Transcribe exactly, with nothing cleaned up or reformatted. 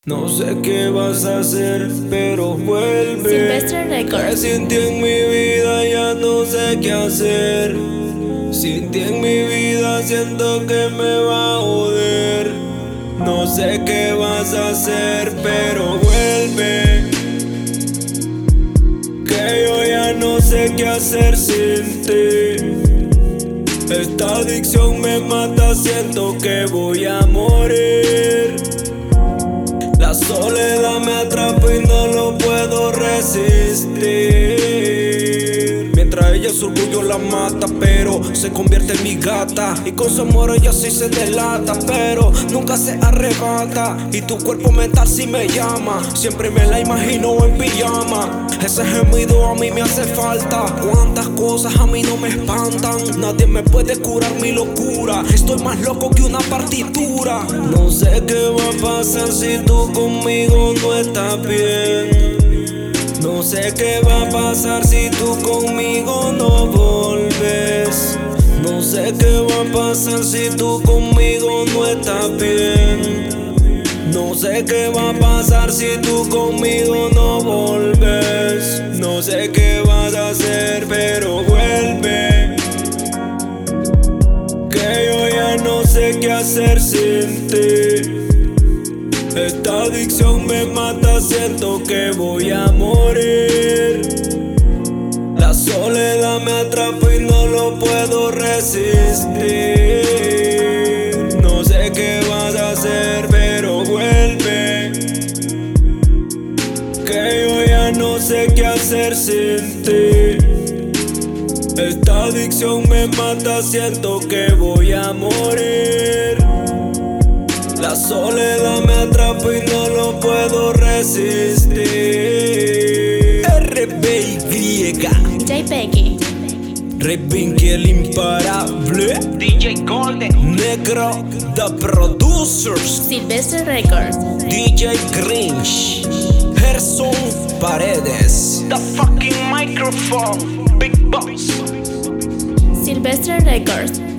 No sé qué vas a hacer, pero vuelve. Silvestre Records. Sin ti en mi vida ya no sé qué hacer. Sin ti en mi vida siento que me va a joder. No sé qué vas a hacer, pero vuelve. Que yo ya no sé qué hacer sin ti. Esta adicción me mata, siento que voy a morir. La soledad me atrapa y no lo puedo resistir. Mientras ella su orgullo la mata, pero se convierte en mi gata. Y con su amor ella sí se delata, pero nunca se arrebata. Y tu cuerpo mental sí me llama, siempre me la imagino en pijama. Ese gemido a mí me hace falta. Cuántas cosas a mí no me espantan. Nadie me puede curar mi locura. Estoy más loco que una partitura. No sé qué va a pasar si tú conmigo no estás bien. No sé qué va a pasar si tú conmigo no volves. No sé qué va a pasar si tú conmigo no estás bien. No sé qué va a pasar si tú conmigo no volves. No sé qué vas a hacer, pero vuelve. Que yo ya no sé qué hacer sin ti. Esta adicción me mata, siento que voy a morir. La soledad me atrapa y no lo puedo resistir. No sé qué vas a hacer, pero vuelve. Que yo ya no sé qué hacer sin ti. Esta adicción me mata, siento que voy a morir. La soledad me atrapa y no lo puedo resistir. R B Y JPEGgy. Repinky el imparable, D J Golden, Negro The Producers, Silvestre Records. D J Grinch, Gerson Paredes, the fucking microphone, Big Boss. Silvestre Records.